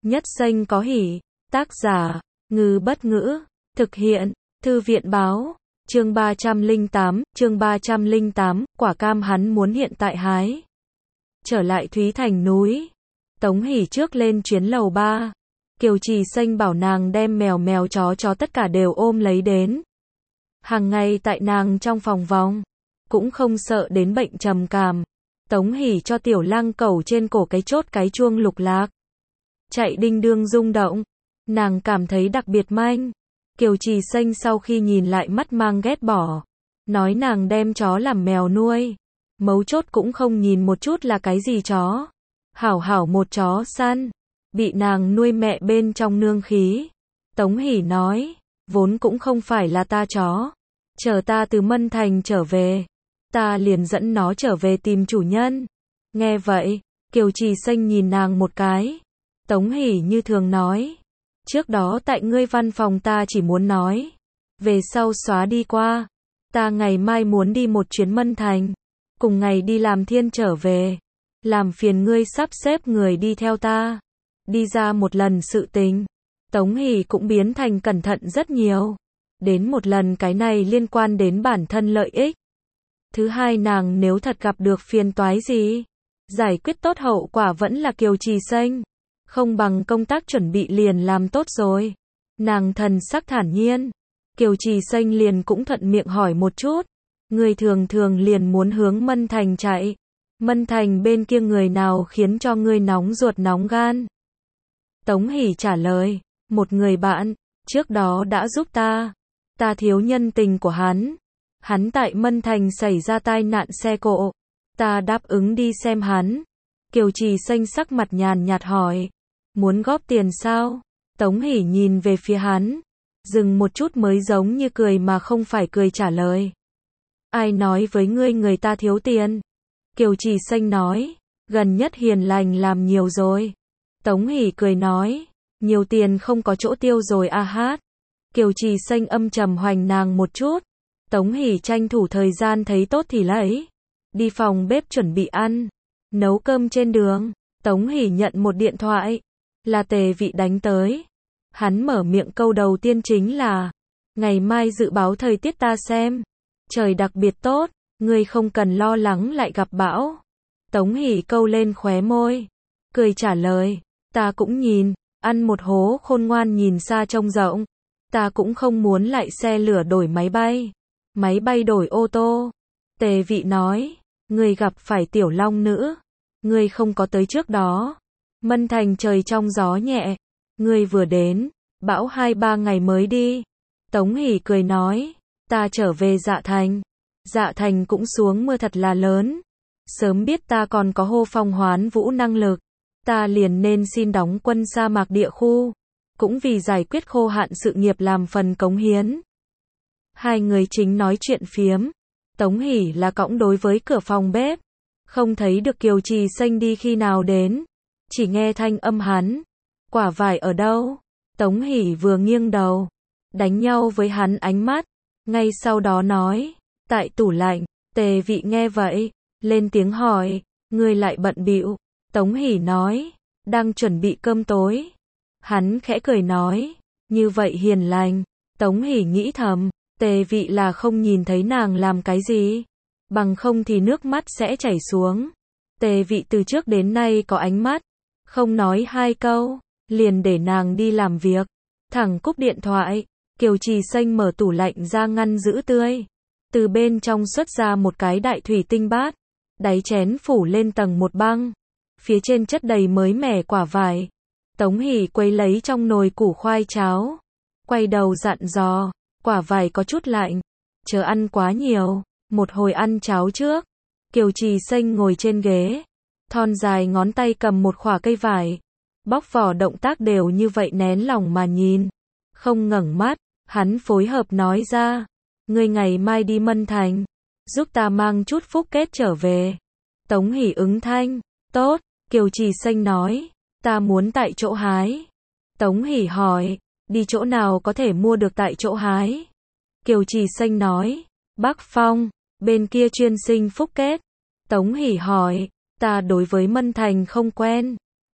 Nhất xanh có hỉ. Tác giả, Ngư Bất Ngữ. Thực hiện, Thư viện Báo. Chương 308, quả cam hắn muốn hiện tại hái. Trở lại Thúy Thành núi. Tống Hỷ trước lên chuyến lầu 3. Kiều Trì Xanh bảo nàng đem mèo chó tất cả đều ôm lấy đến. Hàng ngày tại nàng trong phòng vòng, cũng không sợ đến bệnh trầm cảm. Tống Hỷ cho tiểu lang cẩu trên cổ cái chốt cái chuông lục lạc. Chạy đinh đương rung động. Nàng cảm thấy đặc biệt manh. Kiều Trì Xanh sau khi nhìn lại mắt mang ghét bỏ. Nói nàng đem chó làm mèo nuôi. Mấu chốt cũng không nhìn một chút là cái gì chó. Hảo một chó săn. Bị nàng nuôi mẹ bên trong nương khí. Tống Hỷ nói, vốn cũng không phải là ta chó. Chờ ta từ Mân Thành trở về, ta liền dẫn nó trở về tìm chủ nhân. Nghe vậy, Kiều Trì Xanh nhìn nàng một cái. Tống Hỷ như thường nói, trước đó tại ngươi văn phòng ta chỉ muốn nói, về sau xóa đi qua. Ta ngày mai muốn đi một chuyến Mân Thành, cùng ngày đi làm thiên trở về. Làm phiền ngươi sắp xếp người đi theo ta. Đi ra một lần sự tình, Tống Hỷ cũng biến thành cẩn thận rất nhiều. Đến một lần cái này liên quan đến bản thân lợi ích. Thứ hai, nàng nếu thật gặp được phiền toái gì, giải quyết tốt hậu quả vẫn là Kiều Trì Xanh. Không bằng công tác chuẩn bị liền làm tốt rồi. Nàng thần sắc thản nhiên. Kiều Trì Xanh liền cũng thuận miệng hỏi một chút. Người thường liền muốn hướng Mân Thành chạy. Mân Thành bên kia người nào khiến cho ngươi nóng ruột nóng gan? Tống Hỷ trả lời, một người bạn, trước đó đã giúp ta. Ta thiếu nhân tình của hắn. Hắn tại Mân Thành xảy ra tai nạn xe cộ. Ta đáp ứng đi xem hắn. Kiều Trì Xanh sắc mặt nhàn nhạt hỏi, muốn góp tiền sao? Tống Hỷ nhìn về phía hắn, dừng một chút mới giống như cười mà không phải cười trả lời. Ai nói với ngươi người ta thiếu tiền? Kiều Trì Xanh nói, gần nhất hiền lành làm nhiều rồi. Tống Hỷ cười nói, nhiều tiền không có chỗ tiêu rồi a hát. Kiều Trì Xanh âm trầm hoành nàng một chút. Tống Hỷ tranh thủ thời gian thấy tốt thì lấy. Đi phòng bếp chuẩn bị ăn. Nấu cơm trên đường. Tống Hỷ nhận một điện thoại. Là Tề Vị đánh tới. Hắn mở miệng câu đầu tiên chính là, ngày mai dự báo thời tiết ta xem. Trời đặc biệt tốt. Ngươi không cần lo lắng lại gặp bão. Tống Hỷ câu lên khóe môi. Cười trả lời, ta cũng nhìn. Ăn một hố khôn ngoan nhìn xa trông rộng. Ta cũng không muốn lại xe lửa đổi máy bay đổi ô tô. Tề Vị nói, ngươi gặp phải tiểu long nữ. Ngươi không có tới trước đó. Mân Thành trời trong gió nhẹ. Ngươi vừa đến, bão 2-3 ngày mới đi. Tống Hỷ cười nói, ta trở về Dạ Thành. Dạ Thành cũng xuống mưa thật là lớn. Sớm biết ta còn có hô phong hoán vũ năng lực. Ta liền nên xin đóng quân sa mạc địa khu. Cũng vì giải quyết khô hạn sự nghiệp làm phần cống hiến. Hai người chính nói chuyện phiếm. Tống Hỷ là cõng đối với cửa phòng bếp. Không thấy được Kiều Trì Xanh đi khi nào đến. Chỉ nghe thanh âm hắn. Quả vải ở đâu? Tống Hỷ vừa nghiêng đầu. Đánh nhau với hắn ánh mắt. Ngay sau đó nói. Tại tủ lạnh. Tề Vị nghe vậy. Lên tiếng hỏi. Ngươi lại bận bịu. Tống Hỷ nói. Đang chuẩn bị cơm tối. Hắn khẽ cười nói. Như vậy hiền lành. Tống Hỷ nghĩ thầm. Tề Vị là không nhìn thấy nàng làm cái gì. Bằng không thì nước mắt sẽ chảy xuống. Tề Vị từ trước đến nay có ánh mắt. Không nói hai câu. Liền để nàng đi làm việc. Thẳng cúp điện thoại. Kiều Trì Xanh mở tủ lạnh ra ngăn giữ tươi. Từ bên trong xuất ra một cái đại thủy tinh bát. Đáy chén phủ lên tầng một băng. Phía trên chất đầy mới mẻ quả vải. Tống Hỷ quấy lấy trong nồi củ khoai cháo. Quay đầu dặn dò, quả vải có chút lạnh. Chớ ăn quá nhiều, một hồi ăn cháo trước. Kiều Trì Xanh ngồi trên ghế. Thon dài ngón tay cầm một khỏa cây vải. Bóc vỏ động tác đều như vậy nén lòng mà nhìn. Không ngẩng mắt, hắn phối hợp nói ra. Ngươi ngày mai đi Mân Thành. Giúp ta mang chút phúc kết trở về. Tống Hỷ ứng thanh. Tốt, Kiều Trì Xanh nói. Ta muốn tại chỗ hái. Tống Hỷ hỏi. Đi chỗ nào có thể mua được tại chỗ hái? Kiều Trì Xanh nói. Bắc Phong. Bên kia chuyên sinh phúc kết. Tống Hỷ hỏi. Ta đối với Mân Thành không quen.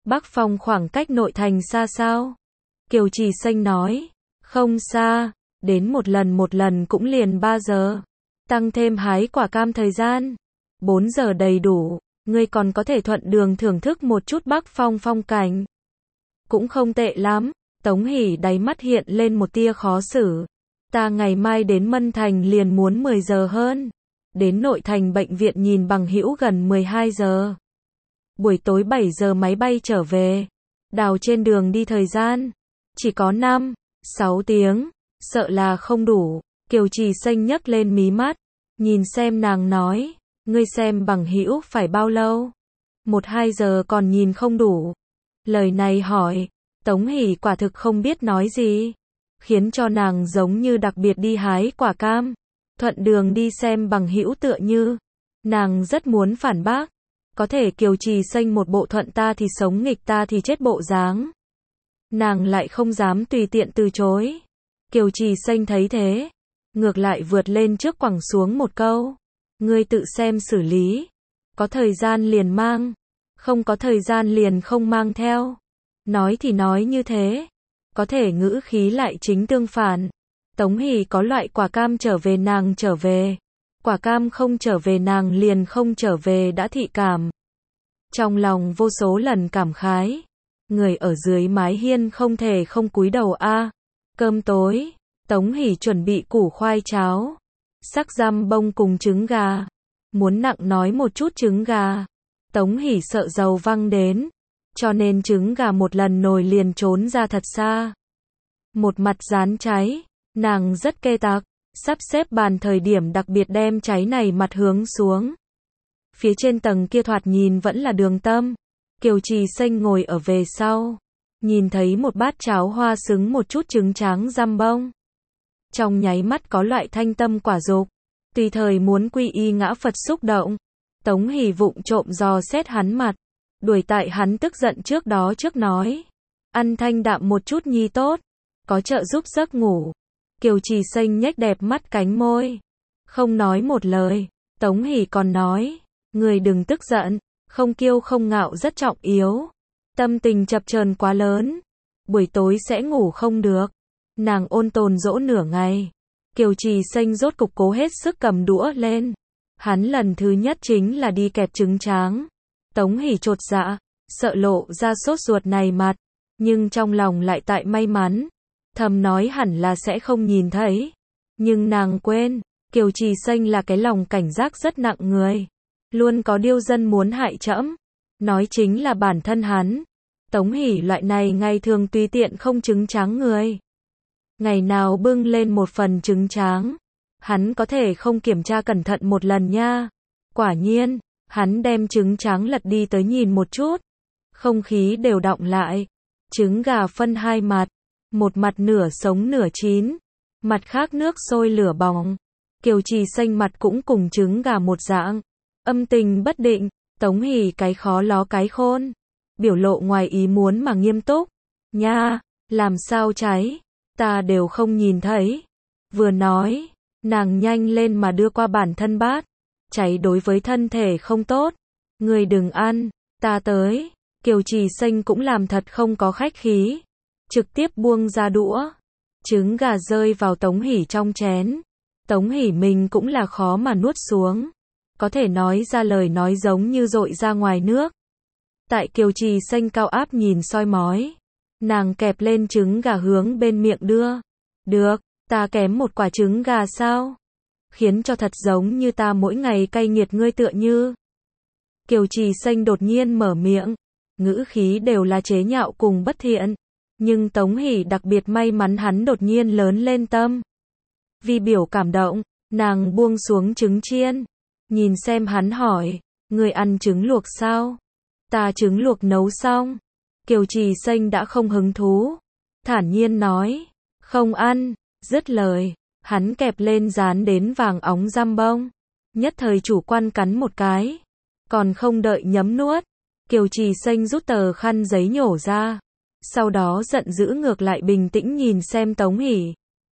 Bắc Phong khoảng cách nội thành xa sao? Kiều Trì Xanh nói, không xa, đến một lần cũng liền 3 giờ. Tăng thêm hái quả cam thời gian, 4 giờ đầy đủ, ngươi còn có thể thuận đường thưởng thức một chút Bắc Phong phong cảnh. Cũng không tệ lắm, Tống Hỷ đáy mắt hiện lên một tia khó xử. Ta ngày mai đến Mân Thành liền muốn 10 giờ hơn. Đến nội thành bệnh viện nhìn bằng hữu gần 12 giờ. Buổi tối 7 giờ máy bay trở về. Đào trên đường đi thời gian. Chỉ có 5, 6 tiếng. Sợ là không đủ. Kiều Trì Xanh nhấc lên mí mắt. Nhìn xem nàng nói. Ngươi xem bằng hữu phải bao lâu? 1-2 giờ còn nhìn không đủ. Lời này hỏi. Tống Hỷ quả thực không biết nói gì. Khiến cho nàng giống như đặc biệt đi hái quả cam. Thuận đường đi xem bằng hữu tựa như. Nàng rất muốn phản bác. Có thể Kiều Trì Xanh một bộ thuận ta thì sống nghịch ta thì chết bộ dáng. Nàng lại không dám tùy tiện từ chối. Kiều Trì Xanh thấy thế. Ngược lại vượt lên trước quẳng xuống một câu. Ngươi tự xem xử lý. Có thời gian liền mang. Không có thời gian liền không mang theo. Nói thì nói như thế. Có thể ngữ khí lại chính tương phản. Tống Hỷ có loại quả cam trở về nàng trở về. Quả cam không trở về nàng liền không trở về đã thị cảm. Trong lòng vô số lần cảm khái. Người ở dưới mái hiên không thể không cúi đầu a. Cơm tối. Tống Hỷ chuẩn bị củ khoai cháo. Sắc giam bông cùng trứng gà. Muốn nặng nói một chút trứng gà. Tống Hỷ sợ dầu văng đến. Cho nên trứng gà một lần nồi liền trốn ra thật xa. Một mặt rán cháy. Nàng rất kê tặc. Sắp xếp bàn thời điểm đặc biệt đem cháy này mặt hướng xuống. Phía trên tầng kia thoạt nhìn vẫn là đường tâm. Kiều Trì Xanh ngồi ở về sau. Nhìn thấy một bát cháo hoa xứng một chút trứng tráng giam bông. Trong nháy mắt có loại thanh tâm quả dục. Tùy thời muốn quy y ngã Phật xúc động. Tống Hỷ vụng trộm dò xét hắn mặt. Đuổi tại hắn tức giận trước đó trước nói. Ăn thanh đạm một chút nhi tốt. Có trợ giúp giấc ngủ. Kiều Trì Xanh nhếch đẹp mắt cánh môi. Không nói một lời. Tống Hỷ còn nói. Người đừng tức giận. Không kiêu không ngạo rất trọng yếu. Tâm tình chập chờn quá lớn. Buổi tối sẽ ngủ không được. Nàng ôn tồn dỗ nửa ngày. Kiều Trì Xanh rốt cục cố hết sức cầm đũa lên. Hắn lần thứ nhất chính là đi kẹp trứng tráng. Tống Hỷ chột dạ. Sợ lộ ra sốt ruột này mặt. Nhưng trong lòng lại tại may mắn. Thầm nói hẳn là sẽ không nhìn thấy. Nhưng nàng quên. Kiều Trì Xanh là cái lòng cảnh giác rất nặng người. Luôn có điêu dân muốn hại trẫm. Nói chính là bản thân hắn. Tống Hỷ loại này ngày thường tùy tiện không trứng tráng người. Ngày nào bưng lên một phần trứng tráng. Hắn có thể không kiểm tra cẩn thận một lần nha. Quả nhiên, hắn đem trứng tráng lật đi tới nhìn một chút. Không khí đều đọng lại. Trứng gà phân hai mặt. Một mặt nửa sống nửa chín. Mặt khác nước sôi lửa bỏng. Kiều Trì Xanh mặt cũng cùng trứng gà một dạng. Âm tình bất định. Tống Hỷ cái khó ló cái khôn. Biểu lộ ngoài ý muốn mà nghiêm túc. Nha, làm sao cháy? Ta đều không nhìn thấy. Vừa nói, nàng nhanh lên mà đưa qua bản thân bát. Cháy đối với thân thể không tốt. Người đừng ăn, ta tới. Kiều Trì Xanh cũng làm thật không có khách khí. Trực tiếp buông ra đũa. Trứng gà rơi vào Tống Hỷ trong chén. Tống Hỷ mình cũng là khó mà nuốt xuống. Có thể nói ra lời nói giống như dội ra ngoài nước. Tại Kiều Trì Xanh cao áp nhìn soi mói. Nàng kẹp lên trứng gà hướng bên miệng đưa. Được, ta kém một quả trứng gà sao? Khiến cho thật giống như ta mỗi ngày cay nghiệt ngươi tựa như. Kiều Trì Xanh đột nhiên mở miệng. Ngữ khí đều là chế nhạo cùng bất thiện. Nhưng Tống Hỷ đặc biệt may mắn hắn đột nhiên lớn lên tâm. Vì biểu cảm động, nàng buông xuống trứng chiên. Nhìn xem hắn hỏi, người ăn trứng luộc sao? Ta trứng luộc nấu xong. Kiều Trì Xanh đã không hứng thú. Thản nhiên nói, không ăn. Dứt lời, hắn kẹp lên dán đến vàng óng giam bông. Nhất thời chủ quan cắn một cái. Còn không đợi nhấm nuốt. Kiều Trì Xanh rút tờ khăn giấy nhổ ra. Sau đó giận dữ ngược lại bình tĩnh nhìn xem Tống Hỷ.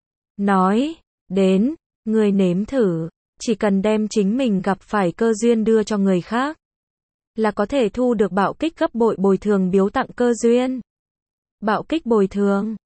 Nói, đến, người nếm thử. Chỉ cần đem chính mình gặp phải cơ duyên đưa cho người khác. là có thể thu được bạo kích gấp bội bồi thường biếu tặng cơ duyên. Bạo kích bồi thường